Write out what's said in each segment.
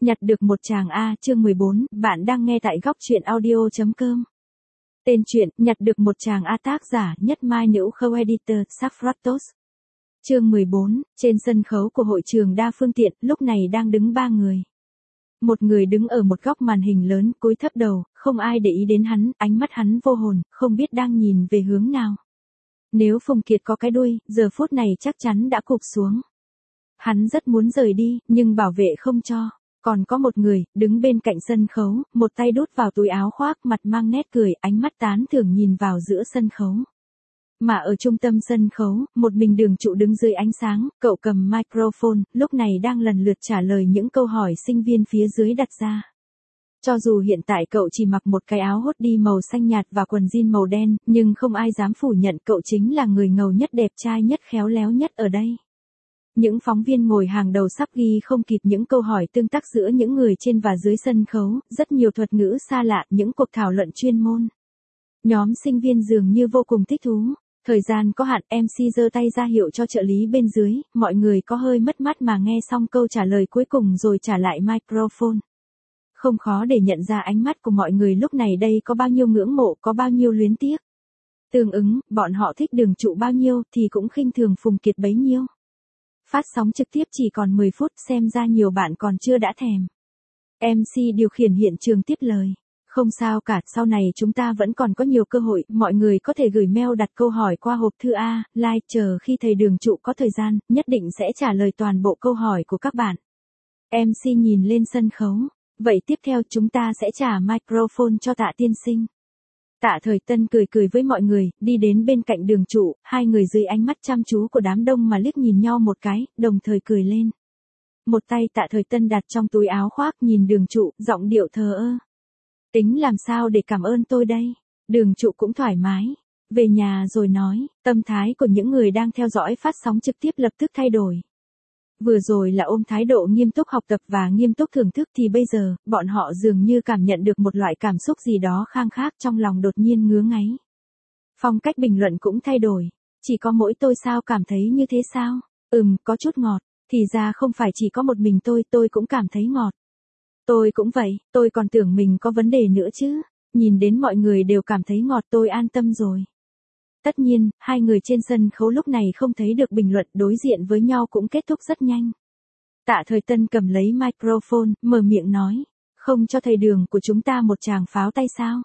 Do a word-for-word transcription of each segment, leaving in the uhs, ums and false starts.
Nhặt được một chàng A chương mười bốn, bạn đang nghe tại góc truyện audio.com. Tên truyện, nhặt được một chàng A tác giả, Nhất Mai Nữ Khâu Editor, Saphratos. Chương mười bốn, trên sân khấu của hội trường đa phương tiện, lúc này đang đứng ba người. Một người đứng ở một góc màn hình lớn, cúi thấp đầu, không ai để ý đến hắn, ánh mắt hắn vô hồn, không biết đang nhìn về hướng nào. Nếu Phùng Kiệt có cái đuôi, giờ phút này chắc chắn đã cụp xuống. Hắn rất muốn rời đi, nhưng bảo vệ không cho. Còn có một người, đứng bên cạnh sân khấu, một tay đút vào túi áo khoác, mặt mang nét cười, ánh mắt tán thưởng nhìn vào giữa sân khấu. Mà ở trung tâm sân khấu, một mình Đường Trụ đứng dưới ánh sáng, cậu cầm microphone, lúc này đang lần lượt trả lời những câu hỏi sinh viên phía dưới đặt ra. Cho dù hiện tại cậu chỉ mặc một cái áo hoodie màu xanh nhạt và quần jean màu đen, nhưng không ai dám phủ nhận cậu chính là người ngầu nhất, đẹp trai nhất, khéo léo nhất ở đây. Những phóng viên ngồi hàng đầu sắp ghi không kịp những câu hỏi tương tác giữa những người trên và dưới sân khấu, rất nhiều thuật ngữ xa lạ, những cuộc thảo luận chuyên môn. Nhóm sinh viên dường như vô cùng thích thú. Thời gian có hạn, em xê giơ tay ra hiệu cho trợ lý bên dưới, mọi người có hơi mất mát mà nghe xong câu trả lời cuối cùng rồi trả lại microphone. Không khó để nhận ra ánh mắt của mọi người lúc này đây có bao nhiêu ngưỡng mộ, có bao nhiêu luyến tiếc. Tương ứng, bọn họ thích Đường Trụ bao nhiêu thì cũng khinh thường Phùng Kiệt bấy nhiêu. Phát sóng trực tiếp chỉ còn mười phút, xem ra nhiều bạn còn chưa đã thèm. em xê điều khiển hiện trường tiếp lời. Không sao cả, sau này chúng ta vẫn còn có nhiều cơ hội, mọi người có thể gửi mail đặt câu hỏi qua hộp thư A, like, chờ khi thầy Đường Trụ có thời gian, nhất định sẽ trả lời toàn bộ câu hỏi của các bạn. em xê nhìn lên sân khấu. Vậy tiếp theo chúng ta sẽ trả microphone cho Tạ tiên sinh. Tạ Thời Tân cười cười với mọi người, đi đến bên cạnh Đường Trụ, hai người dưới ánh mắt chăm chú của đám đông mà liếc nhìn nhau một cái, đồng thời cười lên. Một tay Tạ Thời Tân đặt trong túi áo khoác nhìn Đường Trụ, giọng điệu thờ ơ. Tính làm sao để cảm ơn tôi đây? Đường Trụ cũng thoải mái. Về nhà rồi nói, tâm thái của những người đang theo dõi phát sóng trực tiếp lập tức thay đổi. Vừa rồi là ôm thái độ nghiêm túc học tập và nghiêm túc thưởng thức thì bây giờ, bọn họ dường như cảm nhận được một loại cảm xúc gì đó khang khác trong lòng đột nhiên ngứa ngáy. Phong cách bình luận cũng thay đổi. Chỉ có mỗi tôi sao cảm thấy như thế sao? Ừm, có chút ngọt. Thì ra không phải chỉ có một mình tôi, tôi cũng cảm thấy ngọt. Tôi cũng vậy, tôi còn tưởng mình có vấn đề nữa chứ. Nhìn đến mọi người đều cảm thấy ngọt tôi an tâm rồi. Tất nhiên, hai người trên sân khấu lúc này không thấy được bình luận, đối diện với nhau cũng kết thúc rất nhanh. Tạ Thời Tân cầm lấy microphone, mở miệng nói, không cho thầy Đường của chúng ta một tràng pháo tay sao?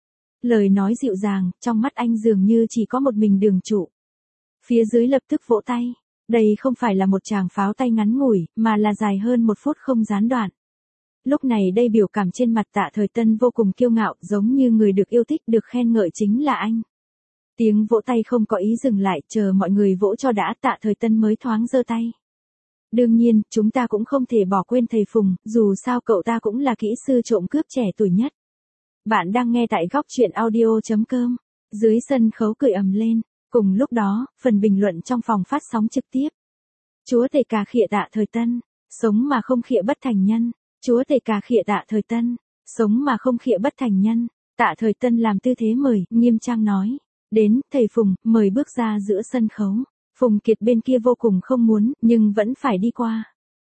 Lời nói dịu dàng, trong mắt anh dường như chỉ có một mình Đường Trụ. Phía dưới lập tức vỗ tay. Đây không phải là một tràng pháo tay ngắn ngủi, mà là dài hơn một phút không gián đoạn. Lúc này đây biểu cảm trên mặt Tạ Thời Tân vô cùng kiêu ngạo, giống như người được yêu thích, được khen ngợi chính là anh. Tiếng vỗ tay không có ý dừng lại, chờ mọi người vỗ cho đã, Tạ Thời Tân mới thoáng giơ tay. Đương nhiên, chúng ta cũng không thể bỏ quên thầy Phùng, dù sao cậu ta cũng là kỹ sư trộm cướp trẻ tuổi nhất. Bạn đang nghe tại góc truyện audio.com. Dưới sân khấu cười ầm lên. Cùng lúc đó, phần bình luận trong phòng phát sóng trực tiếp. Chúa tể cà khịa Tạ Thời Tân. Sống mà không khịa bất thành nhân. Chúa tể cà khịa Tạ Thời Tân. Sống mà không khịa bất thành nhân. Tạ Thời Tân làm tư thế mời, nghiêm trang nói. Đến, thầy Phùng, mời bước ra giữa sân khấu. Phùng Kiệt bên kia vô cùng không muốn, nhưng vẫn phải đi qua.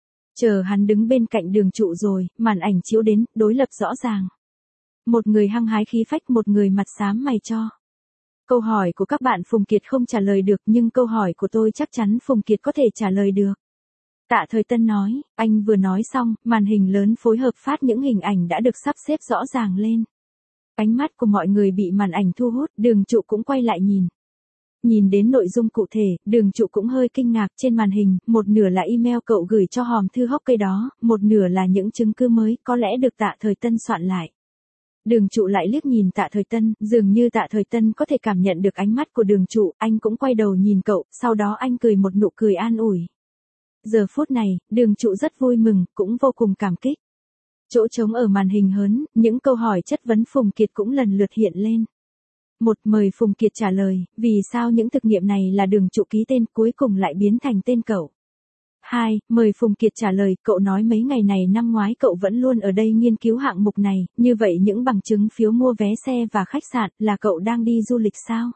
Chờ hắn đứng bên cạnh Đường Trụ rồi, màn ảnh chiếu đến, đối lập rõ ràng. Một người hăng hái khí phách, một người mặt xám mày cho. Câu hỏi của các bạn Phùng Kiệt không trả lời được, nhưng câu hỏi của tôi chắc chắn Phùng Kiệt có thể trả lời được. Tạ Thời Tân nói, anh vừa nói xong, màn hình lớn phối hợp phát những hình ảnh đã được sắp xếp rõ ràng lên. Ánh mắt của mọi người bị màn ảnh thu hút, Đường Trụ cũng quay lại nhìn. Nhìn đến nội dung cụ thể, Đường Trụ cũng hơi kinh ngạc, trên màn hình, một nửa là email cậu gửi cho hòm thư hốc cây đó, một nửa là những chứng cứ mới, có lẽ được Tạ Thời Tân soạn lại. Đường Trụ lại liếc nhìn Tạ Thời Tân, dường như Tạ Thời Tân có thể cảm nhận được ánh mắt của Đường Trụ, anh cũng quay đầu nhìn cậu, sau đó anh cười một nụ cười an ủi. Giờ phút này, Đường Trụ rất vui mừng, cũng vô cùng cảm kích. Chỗ trống ở màn hình hớn, những câu hỏi chất vấn Phùng Kiệt cũng lần lượt hiện lên. Một, mời Phùng Kiệt trả lời, vì sao những thực nghiệm này là Đường Trụ ký tên cuối cùng lại biến thành tên cậu. Hai, mời Phùng Kiệt trả lời, cậu nói mấy ngày này năm ngoái cậu vẫn luôn ở đây nghiên cứu hạng mục này, như vậy những bằng chứng phiếu mua vé xe và khách sạn là cậu đang đi du lịch sao?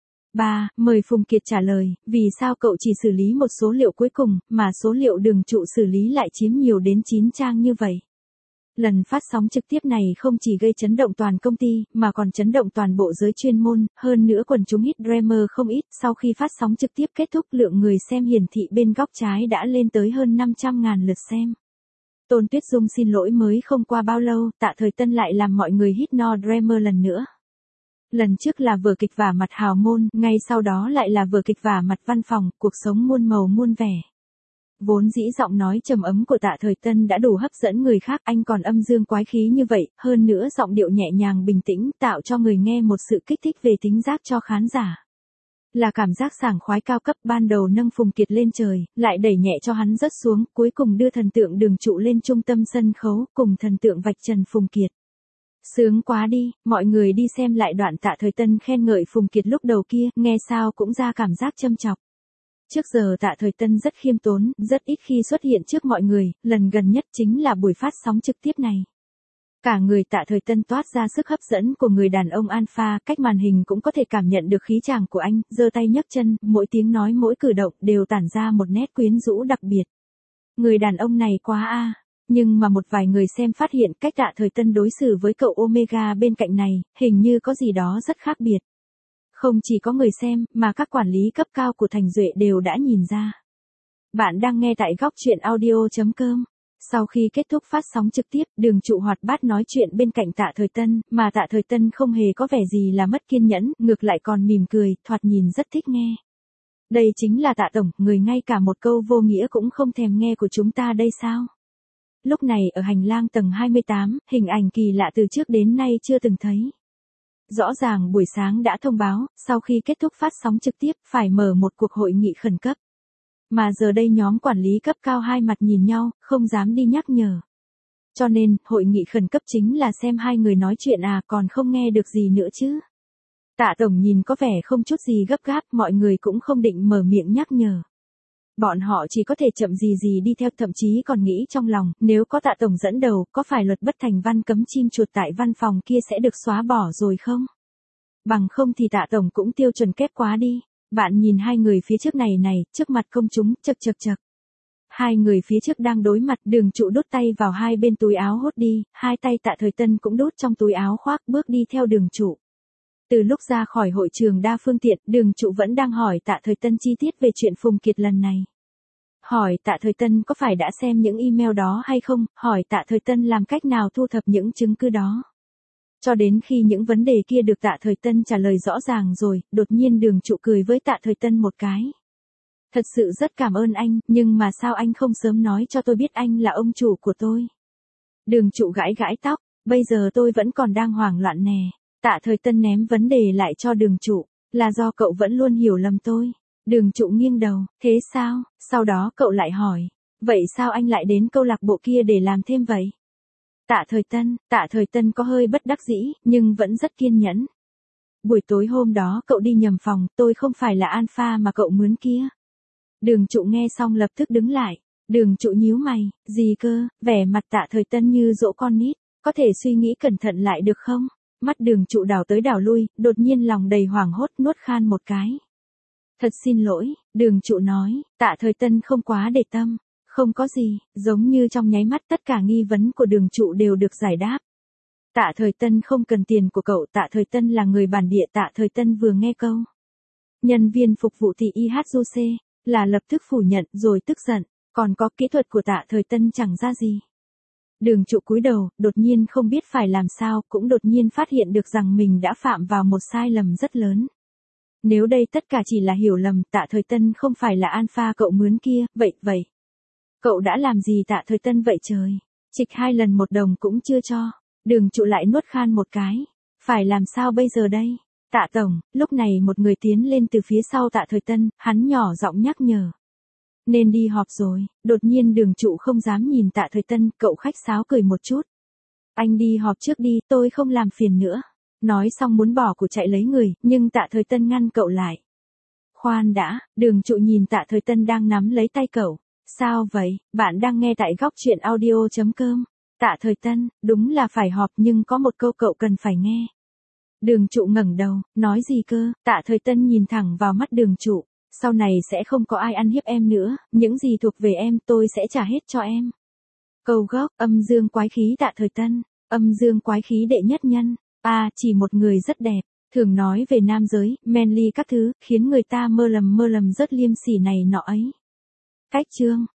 Ba, mời Phùng Kiệt trả lời, vì sao cậu chỉ xử lý một số liệu cuối cùng, mà số liệu Đường Trụ xử lý lại chiếm nhiều đến chín trang như vậy? Lần phát sóng trực tiếp này không chỉ gây chấn động toàn công ty, mà còn chấn động toàn bộ giới chuyên môn, hơn nữa quần chúng hit Dreamer không ít, sau khi phát sóng trực tiếp kết thúc lượng người xem hiển thị bên góc trái đã lên tới hơn năm trăm ngàn lượt xem. Tôn Tuyết Dung xin lỗi mới không qua bao lâu, Tạ Thời Tân lại làm mọi người hít no Dreamer lần nữa. Lần trước là vở kịch vả mặt hào môn, ngay sau đó lại là vở kịch vả mặt văn phòng, cuộc sống muôn màu muôn vẻ. Vốn dĩ giọng nói trầm ấm của Tạ Thời Tân đã đủ hấp dẫn người khác, anh còn âm dương quái khí như vậy, hơn nữa giọng điệu nhẹ nhàng bình tĩnh tạo cho người nghe một sự kích thích về tính giác cho khán giả. Là cảm giác sảng khoái cao cấp, ban đầu nâng Phùng Kiệt lên trời, lại đẩy nhẹ cho hắn rớt xuống, cuối cùng đưa thần tượng Đường Trụ lên trung tâm sân khấu, cùng thần tượng vạch trần Phùng Kiệt. Sướng quá đi, mọi người đi xem lại đoạn Tạ Thời Tân khen ngợi Phùng Kiệt lúc đầu kia, nghe sao cũng ra cảm giác châm chọc. Trước giờ Tạ Thời Tân rất khiêm tốn, rất ít khi xuất hiện trước mọi người, lần gần nhất chính là buổi phát sóng trực tiếp này. Cả người Tạ Thời Tân toát ra sức hấp dẫn của người đàn ông alpha, cách màn hình cũng có thể cảm nhận được khí chàng của anh, giơ tay nhấc chân, mỗi tiếng nói mỗi cử động đều tản ra một nét quyến rũ đặc biệt. Người đàn ông này quá a. Nhưng mà một vài người xem phát hiện cách Tạ Thời Tân đối xử với cậu Omega bên cạnh này, hình như có gì đó rất khác biệt. Không chỉ có người xem, mà các quản lý cấp cao của Thành Duệ đều đã nhìn ra. Bạn đang nghe tại góc truyện audio chấm com. Sau khi kết thúc phát sóng trực tiếp, Đường Trụ hoạt bát nói chuyện bên cạnh Tạ Thời Tân, mà Tạ Thời Tân không hề có vẻ gì là mất kiên nhẫn, ngược lại còn mỉm cười, thoạt nhìn rất thích nghe. Đây chính là Tạ Tổng, người ngay cả một câu vô nghĩa cũng không thèm nghe của chúng ta đây sao? Lúc này ở hành lang tầng hai mươi tám, hình ảnh kỳ lạ từ trước đến nay chưa từng thấy. Rõ ràng buổi sáng đã thông báo, sau khi kết thúc phát sóng trực tiếp, phải mở một cuộc hội nghị khẩn cấp. Mà giờ đây nhóm quản lý cấp cao hai mặt nhìn nhau, không dám đi nhắc nhở. Cho nên, hội nghị khẩn cấp chính là xem hai người nói chuyện à, còn không nghe được gì nữa chứ. Tạ Tổng nhìn có vẻ không chút gì gấp gáp, mọi người cũng không định mở miệng nhắc nhở. Bọn họ chỉ có thể chậm gì gì đi theo, thậm chí còn nghĩ trong lòng, nếu có Tạ Tổng dẫn đầu, có phải luật bất thành văn cấm chim chuột tại văn phòng kia sẽ được xóa bỏ rồi không? Bằng không thì Tạ Tổng cũng tiêu chuẩn kép quá đi. Bạn nhìn hai người phía trước này này, trước mặt công chúng, chật chật chật. Hai người phía trước đang đối mặt, Đường Trụ đút tay vào hai bên túi áo hốt đi, hai tay Tạ Thời Tân cũng đút trong túi áo khoác, bước đi theo Đường Trụ. Từ lúc ra khỏi hội trường đa phương tiện, Đường Trụ vẫn đang hỏi Tạ Thời Tân chi tiết về chuyện Phùng Kiệt lần này. Hỏi Tạ Thời Tân có phải đã xem những email đó hay không, hỏi Tạ Thời Tân làm cách nào thu thập những chứng cứ đó. Cho đến khi những vấn đề kia được Tạ Thời Tân trả lời rõ ràng rồi, đột nhiên Đường Trụ cười với Tạ Thời Tân một cái. Thật sự rất cảm ơn anh, nhưng mà sao anh không sớm nói cho tôi biết anh là ông chủ của tôi. Đường Trụ gãi gãi tóc, bây giờ tôi vẫn còn đang hoảng loạn nè. Tạ Thời Tân ném vấn đề lại cho Đường Trụ, là do cậu vẫn luôn hiểu lầm tôi. Đường Trụ nghiêng đầu, thế sao? Sau đó cậu lại hỏi, vậy sao anh lại đến câu lạc bộ kia để làm thêm vậy? Tạ Thời Tân, Tạ Thời Tân có hơi bất đắc dĩ, nhưng vẫn rất kiên nhẫn. Buổi tối hôm đó cậu đi nhầm phòng, tôi không phải là alpha mà cậu mướn kia. Đường Trụ nghe xong lập tức đứng lại. Đường Trụ nhíu mày, gì cơ, vẻ mặt Tạ Thời Tân như dỗ con nít, có thể suy nghĩ cẩn thận lại được không? Mắt Đường Trụ đảo tới đảo lui, đột nhiên lòng đầy hoảng hốt nuốt khan một cái. Thật xin lỗi, Đường Trụ nói, Tạ Thời Tân không quá để tâm. Không có gì, giống như trong nháy mắt tất cả nghi vấn của Đường Trụ đều được giải đáp. Tạ Thời Tân không cần tiền của cậu, Tạ Thời Tân là người bản địa. Tạ Thời Tân vừa nghe câu nhân viên phục vụ thì i hát du xê, là lập tức phủ nhận rồi tức giận, còn có kỹ thuật của Tạ Thời Tân chẳng ra gì. Đường Trụ cúi đầu, đột nhiên không biết phải làm sao, cũng đột nhiên phát hiện được rằng mình đã phạm vào một sai lầm rất lớn. Nếu đây tất cả chỉ là hiểu lầm, Tạ Thời Tân không phải là alpha cậu mướn kia, vậy, vậy. Cậu đã làm gì Tạ Thời Tân vậy trời? Trịch hai lần một đồng cũng chưa cho. Đường Trụ lại nuốt khan một cái. Phải làm sao bây giờ đây? Tạ Tổng, lúc này một người tiến lên từ phía sau Tạ Thời Tân, hắn nhỏ giọng nhắc nhở. Nên đi họp rồi, đột nhiên Đường Trụ không dám nhìn Tạ Thời Tân, cậu khách sáo cười một chút. Anh đi họp trước đi, tôi không làm phiền nữa. Nói xong muốn bỏ của chạy lấy người, nhưng Tạ Thời Tân ngăn cậu lại. Khoan đã, Đường Trụ nhìn Tạ Thời Tân đang nắm lấy tay cậu. Sao vậy, bạn đang nghe tại góc truyện audio chấm com. Tạ Thời Tân, đúng là phải họp nhưng có một câu cậu cần phải nghe. Đường Trụ ngẩng đầu, nói gì cơ? Tạ Thời Tân nhìn thẳng vào mắt Đường Trụ. Sau này sẽ không có ai ăn hiếp em nữa, những gì thuộc về em tôi sẽ trả hết cho em. Câu gốc, âm dương quái khí tạ thời Tân, âm dương quái khí đệ nhất nhân. A, chỉ một người rất đẹp, thường nói về nam giới, manly các thứ, khiến người ta mơ lầm mơ lầm rất liêm sỉ này nọ ấy. Cách chương